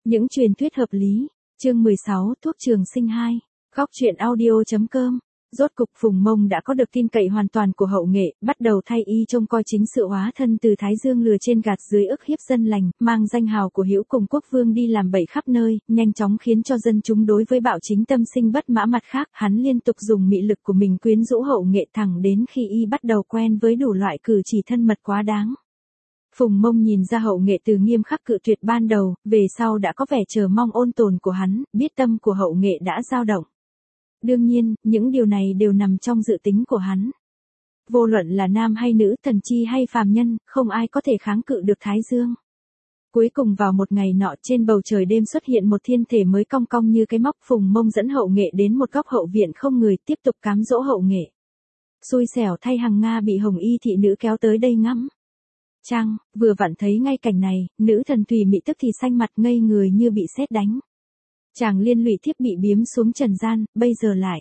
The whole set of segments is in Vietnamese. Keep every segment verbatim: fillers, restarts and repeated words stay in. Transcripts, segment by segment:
Những truyền thuyết hợp lý. Chương mười sáu, thuốc trường sinh hai. Góc truyện audio.com. Rốt cục Phùng Mông đã có được tin cậy hoàn toàn của Hậu Nghệ, bắt đầu thay y trông coi chính sự hóa thân từ Thái Dương lừa trên gạt dưới ức hiếp dân lành, mang danh hào của Hữu cùng quốc vương đi làm bậy khắp nơi, nhanh chóng khiến cho dân chúng đối với Bạo Chính tâm sinh bất mã. Mặt khác, hắn liên tục dùng mị lực của mình quyến rũ Hậu Nghệ thẳng đến khi y bắt đầu quen với đủ loại cử chỉ thân mật quá đáng. Phùng Mông nhìn ra Hậu Nghệ từ nghiêm khắc cự tuyệt ban đầu, về sau đã có vẻ chờ mong ôn tồn của hắn, biết tâm của Hậu Nghệ đã dao động. Đương nhiên, những điều này đều nằm trong dự tính của hắn. Vô luận là nam hay nữ, thần chi hay phàm nhân, không ai có thể kháng cự được Thái Dương. Cuối cùng vào một ngày nọ, trên bầu trời đêm xuất hiện một thiên thể mới cong cong như cái móc. Phùng Mông dẫn Hậu Nghệ đến một góc hậu viện không người, tiếp tục cám dỗ Hậu Nghệ. Xui xẻo thay Hằng Nga bị Hồng Y thị nữ kéo tới đây ngắm. Chăng, vừa vặn thấy ngay cảnh này, nữ thần Thùy Mị tức thì xanh mặt ngây người như bị sét đánh. Chàng liên lụy thiếp bị biếm xuống trần gian, bây giờ lại.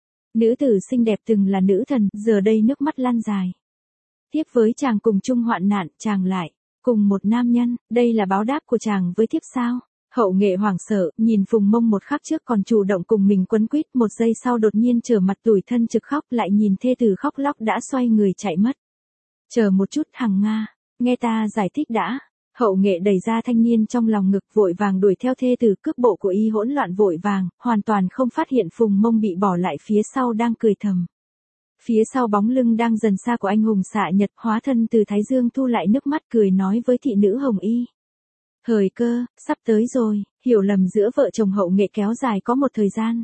Nữ tử xinh đẹp từng là nữ thần, giờ đây nước mắt lan dài. Thiếp với chàng cùng chung hoạn nạn, chàng lại, cùng một nam nhân, đây là báo đáp của chàng với thiếp sao? Hậu Nghệ hoảng sợ, nhìn Phùng Mông một khắc trước còn chủ động cùng mình quấn quýt, một giây sau đột nhiên trở mặt tủi thân trực khóc, lại nhìn thê tử khóc lóc đã xoay người chạy mất. Chờ một chút Hằng Nga, nghe ta giải thích đã. Hậu Nghệ đẩy ra thanh niên trong lòng ngực, vội vàng đuổi theo thê tử. Cước bộ của y hỗn loạn vội vàng, hoàn toàn không phát hiện Phùng Mông bị bỏ lại phía sau đang cười thầm. Phía sau bóng lưng đang dần xa của anh hùng xạ nhật hóa thân từ Thái Dương thu lại nước mắt cười nói với thị nữ Hồng Y. Thời cơ, sắp tới rồi. Hiểu lầm giữa vợ chồng Hậu Nghệ kéo dài có một thời gian.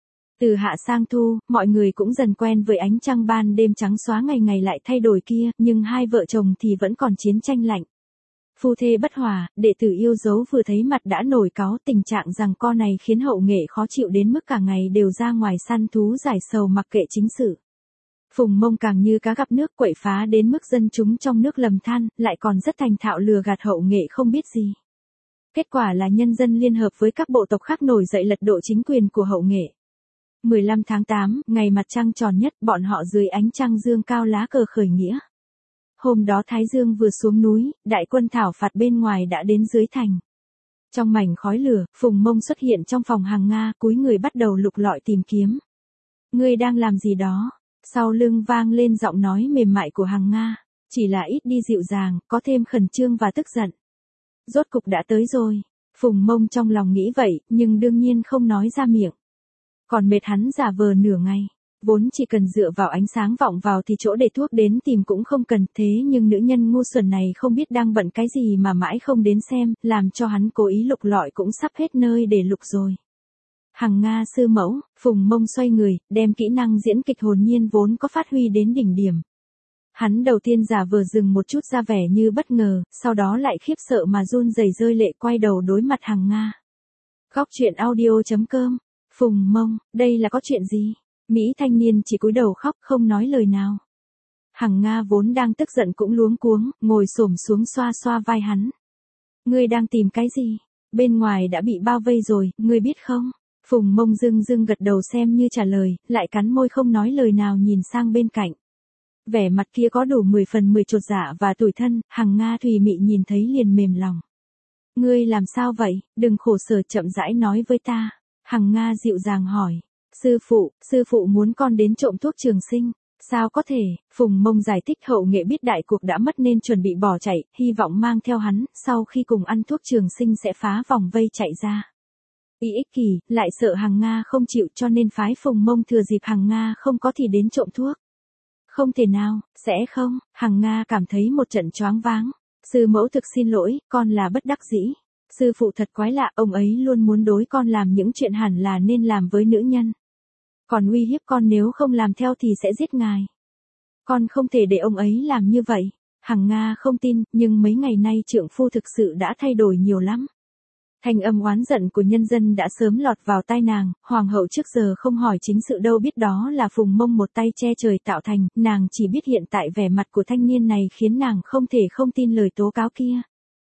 Từ hạ sang thu, mọi người cũng dần quen với ánh trăng ban đêm trắng xóa ngày ngày lại thay đổi kia, nhưng hai vợ chồng thì vẫn còn chiến tranh lạnh. Phu thê bất hòa, đệ tử yêu dấu vừa thấy mặt đã nổi cáu. Tình trạng rằng co này khiến Hậu Nghệ khó chịu đến mức cả ngày đều ra ngoài săn thú giải sầu mặc kệ chính sự. Phùng Mông càng như cá gặp nước, quậy phá đến mức dân chúng trong nước lầm than, lại còn rất thành thạo lừa gạt Hậu Nghệ không biết gì. Kết quả là nhân dân liên hợp với các bộ tộc khác nổi dậy lật đổ chính quyền của Hậu Nghệ. mười lăm tháng tám, ngày mặt trăng tròn nhất, bọn họ dưới ánh trăng dương cao lá cờ khởi nghĩa. Hôm đó Thái Dương vừa xuống núi, đại quân thảo phạt bên ngoài đã đến dưới thành. Trong mảnh khói lửa, Phùng Mông xuất hiện trong phòng Hằng Nga, cúi người bắt đầu lục lọi tìm kiếm. Ngươi đang làm gì đó? Sau lưng vang lên giọng nói mềm mại của Hằng Nga, chỉ là ít đi dịu dàng, có thêm khẩn trương và tức giận. Rốt cục đã tới rồi. Phùng Mông trong lòng nghĩ vậy, nhưng đương nhiên không nói ra miệng. Còn mệt hắn giả vờ nửa ngày. Vốn chỉ cần dựa vào ánh sáng vọng vào thì chỗ để thuốc đến tìm cũng không cần, thế nhưng nữ nhân ngu xuẩn này không biết đang bận cái gì mà mãi không đến xem, làm cho hắn cố ý lục lọi cũng sắp hết nơi để lục rồi. Hằng Nga sư mẫu. Phùng Mông xoay người, đem kỹ năng diễn kịch hồn nhiên vốn có phát huy đến đỉnh điểm. Hắn đầu tiên giả vờ dừng một chút ra vẻ như bất ngờ, sau đó lại khiếp sợ mà run rẩy rơi lệ quay đầu đối mặt Hằng Nga. Góc truyện audio.com. Phùng Mông, đây là có chuyện gì? Mỹ thanh niên chỉ cúi đầu khóc không nói lời nào. Hằng Nga vốn đang tức giận cũng luống cuống, ngồi xổm xuống xoa xoa vai hắn. Ngươi đang tìm cái gì? Bên ngoài đã bị bao vây rồi, ngươi biết không? Phùng Mông dưng dưng gật đầu xem như trả lời, lại cắn môi không nói lời nào nhìn sang bên cạnh. Vẻ mặt kia có đủ mười phần mười chột dạ và tủi thân, Hằng Nga Thùy Mị nhìn thấy liền mềm lòng. Ngươi làm sao vậy? Đừng khổ sở, chậm rãi nói với ta. Hằng Nga dịu dàng hỏi. Sư phụ, sư phụ muốn con đến trộm thuốc trường sinh. Sao có thể? Phùng Mông giải thích Hậu Nghệ biết đại cuộc đã mất nên chuẩn bị bỏ chạy, hy vọng mang theo hắn, sau khi cùng ăn thuốc trường sinh sẽ phá vòng vây chạy ra. Y ích kỷ, lại sợ Hằng Nga không chịu cho nên phái Phùng Mông thừa dịp Hằng Nga không có thì đến trộm thuốc. Không thể nào, sẽ không. Hằng Nga cảm thấy một trận choáng váng. Sư mẫu thực xin lỗi, con là bất đắc dĩ. Sư phụ thật quái lạ, ông ấy luôn muốn đối con làm những chuyện hẳn là nên làm với nữ nhân. Còn uy hiếp con nếu không làm theo thì sẽ giết ngài. Con không thể để ông ấy làm như vậy. Hằng Nga không tin, nhưng mấy ngày nay trượng phu thực sự đã thay đổi nhiều lắm. Thanh âm oán giận của nhân dân đã sớm lọt vào tai nàng, hoàng hậu trước giờ không hỏi chính sự đâu biết đó là Phùng Mông một tay che trời tạo thành, nàng chỉ biết hiện tại vẻ mặt của thanh niên này khiến nàng không thể không tin lời tố cáo kia.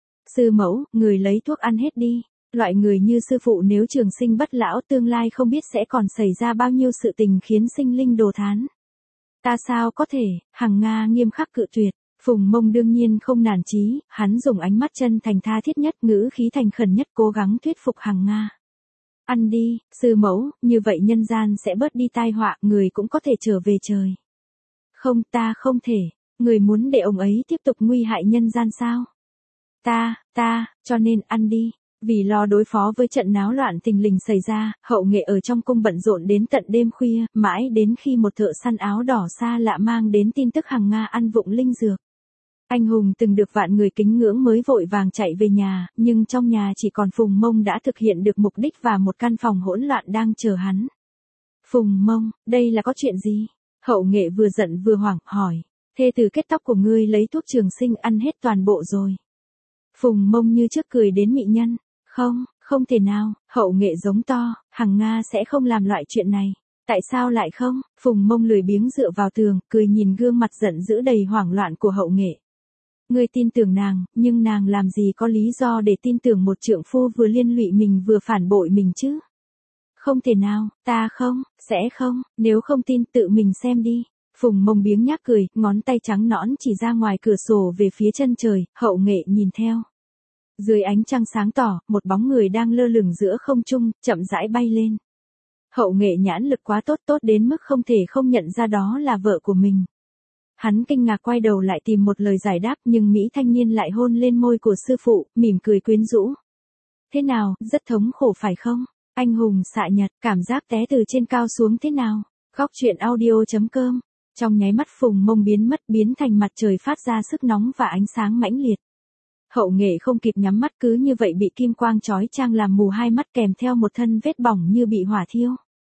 Sư mẫu, người lấy thuốc ăn hết đi. Loại người như sư phụ nếu trường sinh bất lão tương lai không biết sẽ còn xảy ra bao nhiêu sự tình khiến sinh linh đồ thán. Ta sao có thể? Hằng Nga nghiêm khắc cự tuyệt. Phùng Mông đương nhiên không nản chí, hắn dùng ánh mắt chân thành tha thiết nhất, ngữ khí thành khẩn nhất cố gắng thuyết phục Hằng Nga. Ăn đi, sư mẫu, như vậy nhân gian sẽ bớt đi tai họa, người cũng có thể trở về trời. Không, ta không thể, người muốn để ông ấy tiếp tục nguy hại nhân gian sao? Ta, ta, cho nên ăn đi. Vì lo đối phó với trận náo loạn tình lình xảy ra, Hậu Nghệ ở trong cung bận rộn đến tận đêm khuya, mãi đến khi một thợ săn áo đỏ xa lạ mang đến tin tức Hằng Nga ăn vụng linh dược. Anh hùng từng được vạn người kính ngưỡng mới vội vàng chạy về nhà, nhưng trong nhà chỉ còn Phùng Mông đã thực hiện được mục đích và một căn phòng hỗn loạn đang chờ hắn. Phùng Mông, đây là có chuyện gì? Hậu Nghệ vừa giận vừa hoảng, hỏi. Thê tử kết tóc của ngươi lấy thuốc trường sinh ăn hết toàn bộ rồi. Phùng Mông như trước cười đến mị nhân. Không, không thể nào, Hậu Nghệ giống to, Hằng Nga sẽ không làm loại chuyện này. Tại sao lại không? Phùng Mông lười biếng dựa vào tường, cười nhìn gương mặt giận dữ đầy hoảng loạn của Hậu Nghệ. Ngươi tin tưởng nàng, nhưng nàng làm gì có lý do để tin tưởng một trượng phu vừa liên lụy mình vừa phản bội mình chứ? Không thể nào, ta không, sẽ không, nếu không tin tự mình xem đi. Phùng Mông biếng nhác cười, ngón tay trắng nõn chỉ ra ngoài cửa sổ về phía chân trời, Hậu Nghệ nhìn theo. Dưới ánh trăng sáng tỏ, một bóng người đang lơ lửng giữa không trung, chậm rãi bay lên. Hậu Nghệ nhãn lực quá tốt tốt đến mức không thể không nhận ra đó là vợ của mình. Hắn kinh ngạc quay đầu lại tìm một lời giải đáp, nhưng Mỹ thanh niên lại hôn lên môi của sư phụ, mỉm cười quyến rũ. Thế nào, rất thống khổ phải không? Anh hùng xạ nhật, cảm giác té từ trên cao xuống thế nào? Góc truyện audio chấm com. Trong nháy mắt Phùng Mông biến mất, biến thành mặt trời phát ra sức nóng và ánh sáng mãnh liệt. Hậu Nghệ không kịp nhắm mắt cứ như vậy bị kim quang chói chang làm mù hai mắt kèm theo một thân vết bỏng như bị hỏa thiêu.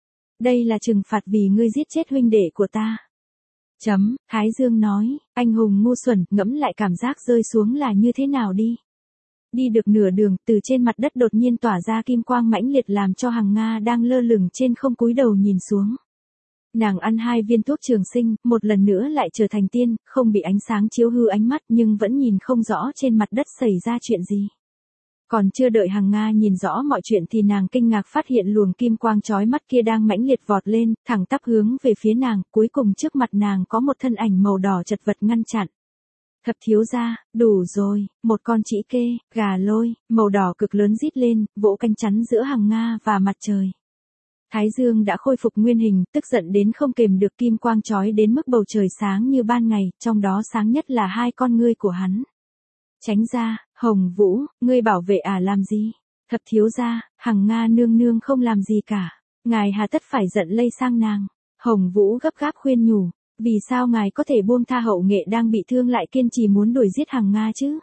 Đây là trừng phạt vì ngươi giết chết huynh đệ của ta. Chấm, Thái Dương nói, anh hùng ngu xuẩn, ngẫm lại cảm giác rơi xuống là như thế nào đi. Đi được nửa đường, từ trên mặt đất đột nhiên tỏa ra kim quang mãnh liệt làm cho Hằng Nga đang lơ lửng trên không cúi đầu nhìn xuống. Nàng ăn hai viên thuốc trường sinh, một lần nữa lại trở thành tiên, không bị ánh sáng chiếu hư ánh mắt nhưng vẫn nhìn không rõ trên mặt đất xảy ra chuyện gì. Còn chưa đợi Hằng Nga nhìn rõ mọi chuyện thì nàng kinh ngạc phát hiện luồng kim quang chói mắt kia đang mãnh liệt vọt lên, thẳng tắp hướng về phía nàng, cuối cùng trước mặt nàng có một thân ảnh màu đỏ chật vật ngăn chặn. Thập thiếu gia, đủ rồi, một con trĩ kê, gà lôi, màu đỏ cực lớn rít lên, vỗ cánh chắn giữa Hằng Nga và mặt trời. Thái Dương đã khôi phục nguyên hình, tức giận đến không kềm được, kim quang chói đến mức bầu trời sáng như ban ngày, trong đó sáng nhất là hai con ngươi của hắn. Tránh ra, Hồng Vũ, ngươi bảo vệ à làm gì? Thập thiếu gia, Hằng Nga nương nương không làm gì cả. Ngài hà tất phải giận lây sang nàng. Hồng Vũ gấp gáp khuyên nhủ. Vì sao ngài có thể buông tha Hậu Nghệ đang bị thương lại kiên trì muốn đuổi giết Hằng Nga chứ?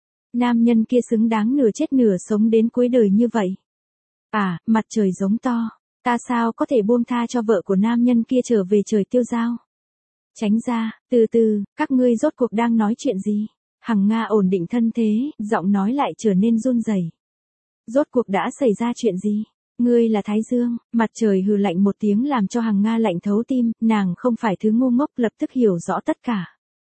Nam nhân kia xứng đáng nửa chết nửa sống đến cuối đời như vậy. À, mặt trời giống to. Ta sao có thể buông tha cho vợ của nam nhân kia trở về trời tiêu dao? Tránh ra, từ từ, các ngươi rốt cuộc đang nói chuyện gì? Hằng Nga ổn định thân thế, giọng nói lại trở nên run rẩy. Rốt cuộc đã xảy ra chuyện gì? Ngươi là Thái Dương, mặt trời hừ lạnh một tiếng làm cho Hằng Nga lạnh thấu tim, nàng không phải thứ ngu ngốc, lập tức hiểu rõ tất cả.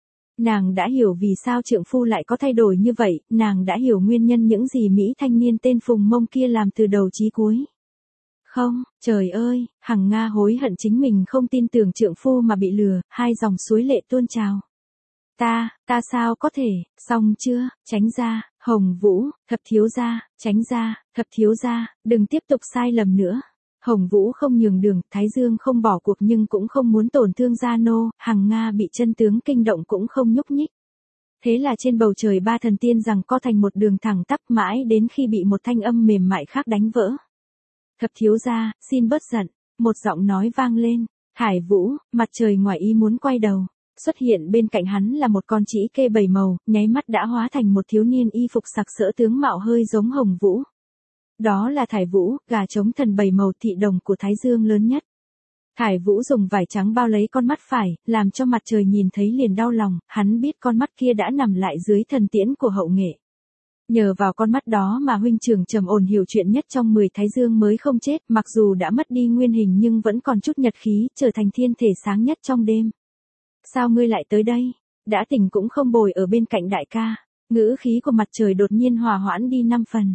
Nàng đã hiểu vì sao trượng phu lại có thay đổi như vậy, nàng đã hiểu nguyên nhân những gì Mỹ thanh niên tên Phùng Mông kia làm từ đầu chí cuối. Không, trời ơi, Hằng Nga hối hận chính mình không tin tưởng trượng phu mà bị lừa, hai dòng suối lệ tuôn trào. Ta, ta sao có thể, xong chưa, tránh ra, Hồng Vũ, thập thiếu gia, tránh ra, thập thiếu gia, đừng tiếp tục sai lầm nữa. Hồng Vũ không nhường đường, Thái Dương không bỏ cuộc nhưng cũng không muốn tổn thương Gia Nô, Hằng Nga bị chân tướng kinh động cũng không nhúc nhích. Thế là trên bầu trời ba thần tiên giằng co thành một đường thẳng tắp mãi đến khi bị một thanh âm mềm mại khác đánh vỡ. Thập thiếu gia, xin bớt giận, một giọng nói vang lên. Hải Vũ, mặt trời ngoài ý muốn quay đầu. Xuất hiện bên cạnh hắn là một con trĩ kê bảy màu, nháy mắt đã hóa thành một thiếu niên y phục sặc sỡ tướng mạo hơi giống Hồng Vũ. Đó là Thải Vũ, gà trống thần bảy màu thị đồng của Thái Dương lớn nhất. Thải Vũ dùng vải trắng bao lấy con mắt phải, làm cho mặt trời nhìn thấy liền đau lòng, hắn biết con mắt kia đã nằm lại dưới thần tiễn của Hậu Nghệ. Nhờ vào con mắt đó mà huynh trưởng trầm ổn hiểu chuyện nhất trong mười Thái Dương mới không chết, mặc dù đã mất đi nguyên hình nhưng vẫn còn chút nhật khí, trở thành thiên thể sáng nhất trong đêm. Sao ngươi lại tới đây? Đã tỉnh cũng không bồi ở bên cạnh đại ca. Ngữ khí của mặt trời đột nhiên hòa hoãn đi năm phần.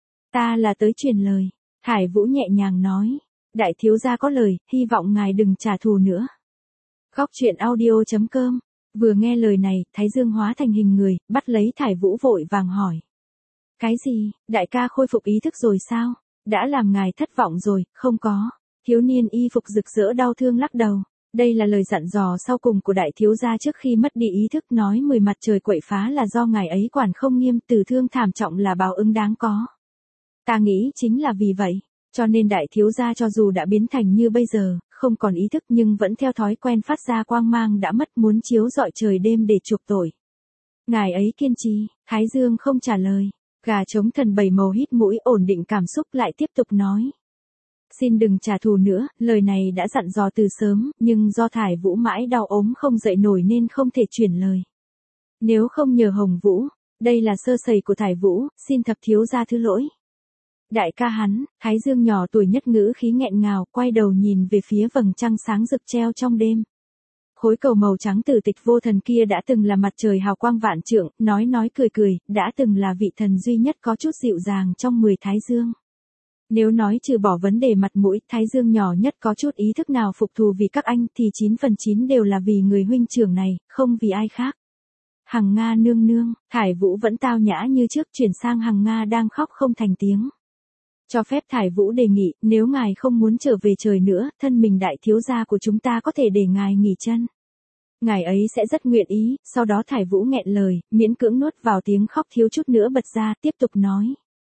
Ta là tới truyền lời. Hải Vũ nhẹ nhàng nói. Đại thiếu gia có lời, hy vọng ngài đừng trả thù nữa. Góc truyện audio chấm com Vừa nghe lời này, Thái Dương hóa thành hình người, bắt lấy Thải Vũ vội vàng hỏi. Cái gì, đại ca khôi phục ý thức rồi sao? Đã làm ngài thất vọng rồi, không có. Thiếu niên y phục rực rỡ đau thương lắc đầu. Đây là lời dặn dò sau cùng của đại thiếu gia trước khi mất đi ý thức, nói mười mặt trời quậy phá là do ngài ấy quản không nghiêm, tử thương thảm trọng là báo ứng đáng có. Ta nghĩ chính là vì vậy, cho nên đại thiếu gia cho dù đã biến thành như bây giờ, không còn ý thức nhưng vẫn theo thói quen phát ra quang mang đã mất, muốn chiếu rọi trời đêm để chuộc tội. Ngài ấy kiên trì. Thái Dương không trả lời. Gà trống thần bảy màu hít mũi ổn định cảm xúc lại tiếp tục nói. Xin đừng trả thù nữa, lời này đã dặn dò từ sớm, nhưng do Thải Vũ mãi đau ốm không dậy nổi nên không thể chuyển lời. Nếu không nhờ Hồng Vũ, đây là sơ sẩy của Thải Vũ, xin thập thiếu gia thứ lỗi. Đại ca hắn, Thái Dương nhỏ tuổi nhất ngữ khí nghẹn ngào, quay đầu nhìn về phía vầng trăng sáng rực treo trong đêm. Khối cầu màu trắng tử tịch vô thần kia đã từng là mặt trời hào quang vạn trượng, nói nói cười cười, đã từng là vị thần duy nhất có chút dịu dàng trong mười Thái Dương. Nếu nói trừ bỏ vấn đề mặt mũi, Thái Dương nhỏ nhất có chút ý thức nào phục thù vì các anh thì chín phần chín đều là vì người huynh trưởng này, không vì ai khác. Hằng Nga nương nương, Thải Vũ vẫn tao nhã như trước, chuyển sang Hằng Nga đang khóc không thành tiếng. Cho phép Thải Vũ đề nghị, nếu ngài không muốn trở về trời nữa, thân mình đại thiếu gia của chúng ta có thể để ngài nghỉ chân. Ngài ấy sẽ rất nguyện ý. Sau đó Thải Vũ nghẹn lời, miễn cưỡng nuốt vào tiếng khóc thiếu chút nữa bật ra, tiếp tục nói.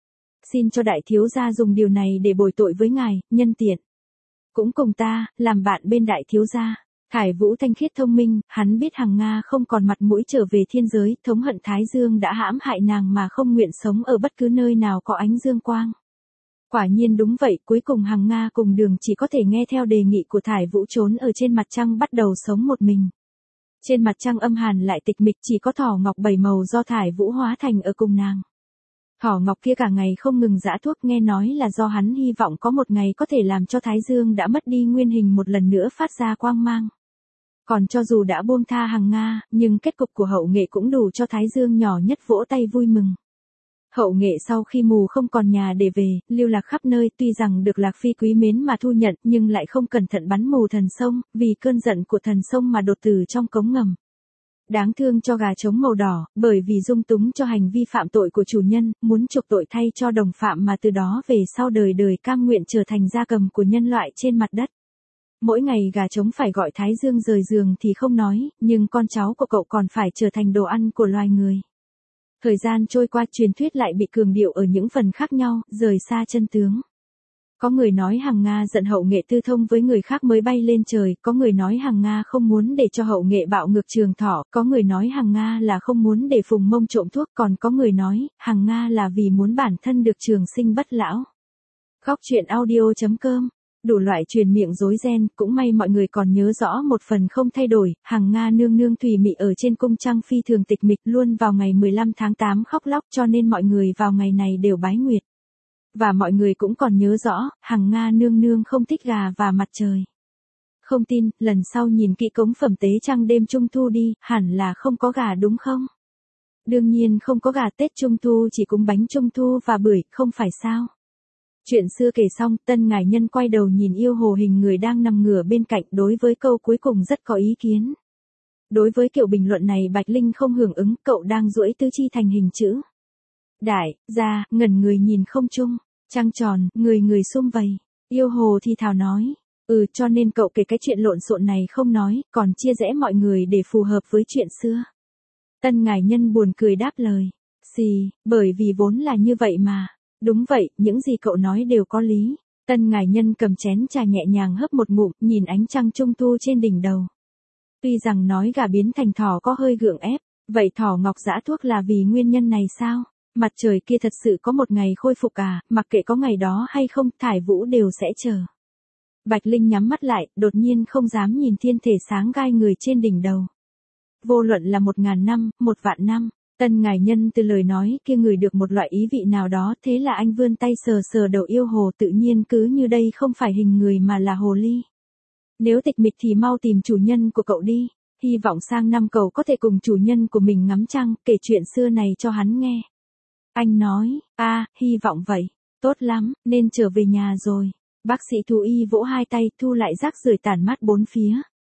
Xin cho đại thiếu gia dùng điều này để bồi tội với ngài, nhân tiện. Cũng cùng ta, làm bạn bên đại thiếu gia. Thải Vũ thanh khiết thông minh, hắn biết Hằng Nga không còn mặt mũi trở về thiên giới, thống hận Thái Dương đã hãm hại nàng mà không nguyện sống ở bất cứ nơi nào có ánh dương quang. Quả nhiên đúng vậy, cuối cùng Hằng Nga cùng Đường chỉ có thể nghe theo đề nghị của Thải Vũ trốn ở trên mặt trăng bắt đầu sống một mình. Trên mặt trăng âm hàn lại tịch mịch, chỉ có thỏ ngọc bảy màu do Thải Vũ hóa thành ở cùng nàng. Thỏ ngọc kia cả ngày không ngừng giã thuốc, nghe nói là do hắn hy vọng có một ngày có thể làm cho Thái Dương đã mất đi nguyên hình một lần nữa phát ra quang mang. Còn cho dù đã buông tha Hằng Nga, nhưng kết cục của Hậu Nghệ cũng đủ cho Thái Dương nhỏ nhất vỗ tay vui mừng. Hậu Nghệ sau khi mù không còn nhà để về, lưu lạc khắp nơi, tuy rằng được Lạc Phi quý mến mà thu nhận nhưng lại không cẩn thận bắn mù thần sông, vì cơn giận của thần sông mà đột tử trong cống ngầm. Đáng thương cho gà trống màu đỏ, bởi vì dung túng cho hành vi phạm tội của chủ nhân, muốn chuộc tội thay cho đồng phạm mà từ đó về sau đời đời cam nguyện trở thành gia cầm của nhân loại trên mặt đất. Mỗi ngày gà trống phải gọi Thái Dương rời giường thì không nói, nhưng con cháu của cậu còn phải trở thành đồ ăn của loài người. Thời gian trôi qua, truyền thuyết lại bị cường điệu ở những phần khác nhau, rời xa chân tướng. Có người nói Hằng Nga giận Hậu Nghệ tư thông với người khác mới bay lên trời, có người nói Hằng Nga không muốn để cho Hậu Nghệ bạo ngược Trường Thọ, có người nói Hằng Nga là không muốn để Phùng Mông trộm thuốc, còn có người nói Hằng Nga là vì muốn bản thân được trường sinh bất lão. Góc truyện audio chấm com. Đủ loại truyền miệng rối ren, cũng may mọi người còn nhớ rõ một phần không thay đổi, Hằng Nga nương nương thùy mị ở trên cung trăng phi thường tịch mịch, luôn vào ngày mười lăm tháng tám khóc lóc, cho nên mọi người vào ngày này đều bái nguyệt. Và mọi người cũng còn nhớ rõ, Hằng Nga nương nương không thích gà và mặt trời. Không tin, lần sau nhìn kỹ cống phẩm tế trăng đêm trung thu đi, hẳn là không có gà đúng không? Đương nhiên không có gà, Tết Trung Thu chỉ cúng bánh Trung Thu và bưởi, không phải sao? Chuyện xưa kể xong, Tân Ngải Nhân quay đầu nhìn Yêu Hồ hình người đang nằm ngửa bên cạnh, đối với câu cuối cùng rất có ý kiến. Đối với kiểu bình luận này Bạch Linh không hưởng ứng, cậu đang duỗi tứ chi thành hình chữ đại, ra, ngẩn người nhìn không trung, trăng tròn, người người sum vầy. Yêu Hồ thì thào nói, ừ, cho nên cậu kể cái chuyện lộn xộn này không nói, còn chia rẽ mọi người để phù hợp với chuyện xưa. Tân Ngải Nhân buồn cười đáp lời, xì, bởi vì vốn là như vậy mà. Đúng vậy, những gì cậu nói đều có lý. Tân Ngải Nhân cầm chén trà nhẹ nhàng hớp một ngụm, nhìn ánh trăng trung thu trên đỉnh đầu. Tuy rằng nói gà biến thành thỏ có hơi gượng ép, vậy thỏ ngọc giã thuốc là vì nguyên nhân này sao? Mặt trời kia thật sự có một ngày khôi phục à, mặc kệ có ngày đó hay không, Thải Vũ đều sẽ chờ. Bạch Linh nhắm mắt lại, đột nhiên không dám nhìn thiên thể sáng gai người trên đỉnh đầu. Vô luận là một ngàn năm, một vạn năm. Tân Ngải Nhân từ lời nói kia ngửi được một loại ý vị nào đó, thế là anh vươn tay sờ sờ đầu Yêu Hồ, tự nhiên cứ như đây không phải hình người mà là hồ ly. Nếu tịch mịch thì mau tìm chủ nhân của cậu đi, hy vọng sang năm cậu có thể cùng chủ nhân của mình ngắm trăng, kể chuyện xưa này cho hắn nghe. Anh nói, a, à, hy vọng vậy, tốt lắm, nên trở về nhà rồi. Bác sĩ thú y vỗ hai tay, thu lại rác rưởi tản mát bốn phía.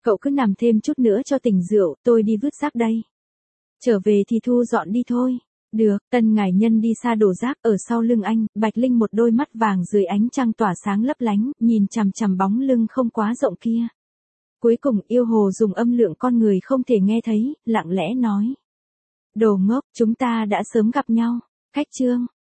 Cậu cứ nằm thêm chút nữa cho tỉnh rượu, tôi đi vứt rác đây. Trở về thì thu dọn đi thôi. Được, Tân ngải nhân đi xa đổ rác ở sau lưng anh, Bạch Linh một đôi mắt vàng dưới ánh trăng tỏa sáng lấp lánh, nhìn chằm chằm bóng lưng không quá rộng kia. Cuối cùng yêu hồ dùng âm lượng con người không thể nghe thấy, lặng lẽ nói. Đồ ngốc, chúng ta đã sớm gặp nhau. Cách chương.